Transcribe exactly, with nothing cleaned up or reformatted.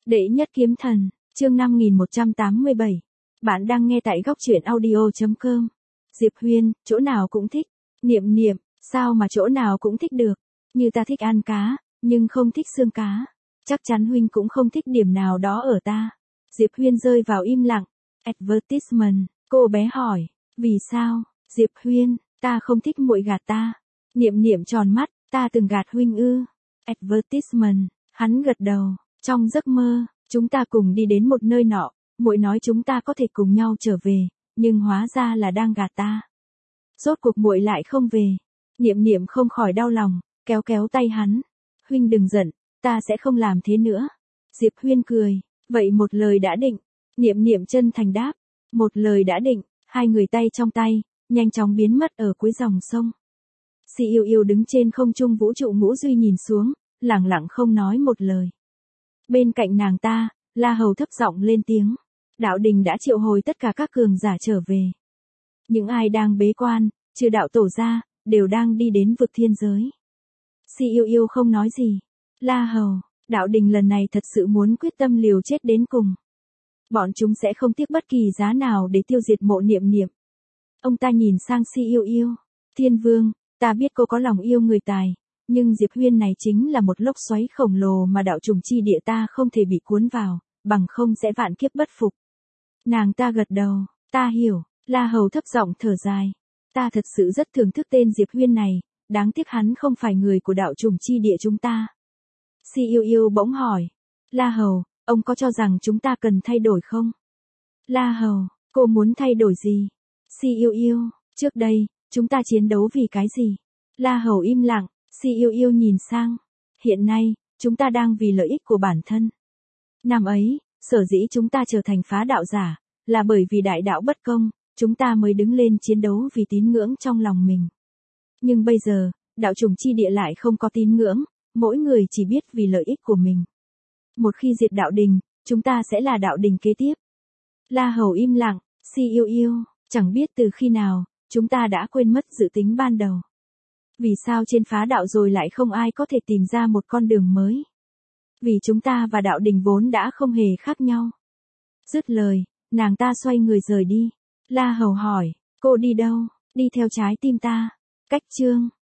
Đệ nhất kiếm thần, chương năm nghìn một trăm tám mươi bảy. Bạn đang nghe tại góc truyện audio chấm com. Diệp Huyên, chỗ nào cũng thích. Niệm niệm, sao mà chỗ nào cũng thích được. Như ta thích ăn cá, nhưng không thích xương cá. Chắc chắn huynh cũng không thích điểm nào đó ở ta. Diệp Huyên rơi vào im lặng. Advertisement, cô bé hỏi, vì sao? Diệp Huyên, ta không thích muội gạt ta. Niệm niệm tròn mắt, ta từng gạt huynh ư? Advertisement, hắn gật đầu. Trong giấc mơ, chúng ta cùng đi đến một nơi nọ, muội nói chúng ta có thể cùng nhau trở về, nhưng hóa ra là đang gạt ta. Rốt cuộc muội lại không về. Niệm niệm không khỏi đau lòng, kéo kéo tay hắn. Huynh đừng giận, ta sẽ không làm thế nữa. Diệp Huyên cười, vậy một lời đã định. Niệm niệm chân thành đáp, một lời đã định. Hai người tay trong tay, nhanh chóng biến mất ở cuối dòng sông. Si yêu yêu đứng trên không trung vũ trụ ngũ duy nhìn xuống, lặng lặng không nói một lời. Bên cạnh nàng ta, La Hầu thấp giọng lên tiếng. Đạo đình đã triệu hồi tất cả các cường giả trở về. Những ai đang bế quan, trừ đạo tổ ra, đều đang đi đến vực thiên giới. Si yêu yêu không nói gì. La Hầu, đạo đình lần này thật sự muốn quyết tâm liều chết đến cùng. Bọn chúng sẽ không tiếc bất kỳ giá nào để tiêu diệt mộ niệm niệm. Ông ta nhìn sang Si yêu yêu. Thiên vương, ta biết cô có lòng yêu người tài. Nhưng Diệp Huyên này chính là một lốc xoáy khổng lồ mà đạo trùng chi địa ta không thể bị cuốn vào, bằng không sẽ vạn kiếp bất phục. Nàng ta gật đầu, ta hiểu. La Hầu thấp giọng thở dài. Ta thật sự rất thưởng thức tên Diệp Huyên này, đáng tiếc hắn không phải người của đạo trùng chi địa chúng ta. Si yêu yêu bỗng hỏi. La Hầu, ông có cho rằng chúng ta cần thay đổi không? La Hầu, cô muốn thay đổi gì? Si yêu yêu, trước đây, chúng ta chiến đấu vì cái gì? La Hầu im lặng. Si yêu yêu nhìn sang. Hiện nay, chúng ta đang vì lợi ích của bản thân. Năm ấy, sở dĩ chúng ta trở thành phá đạo giả, là bởi vì đại đạo bất công, chúng ta mới đứng lên chiến đấu vì tín ngưỡng trong lòng mình. Nhưng bây giờ, đạo trùng chi địa lại không có tín ngưỡng, mỗi người chỉ biết vì lợi ích của mình. Một khi diệt đạo đình, chúng ta sẽ là đạo đình kế tiếp. La Hầu im lặng, Si yêu yêu, chẳng biết từ khi nào, chúng ta đã quên mất dự tính ban đầu. Vì sao trên phá đạo rồi lại không ai có thể tìm ra một con đường mới? Vì chúng ta và đạo đình vốn đã không hề khác nhau. Dứt lời, nàng ta xoay người rời đi. La Hầu hỏi, cô đi đâu? Đi theo trái tim ta. Cách chương.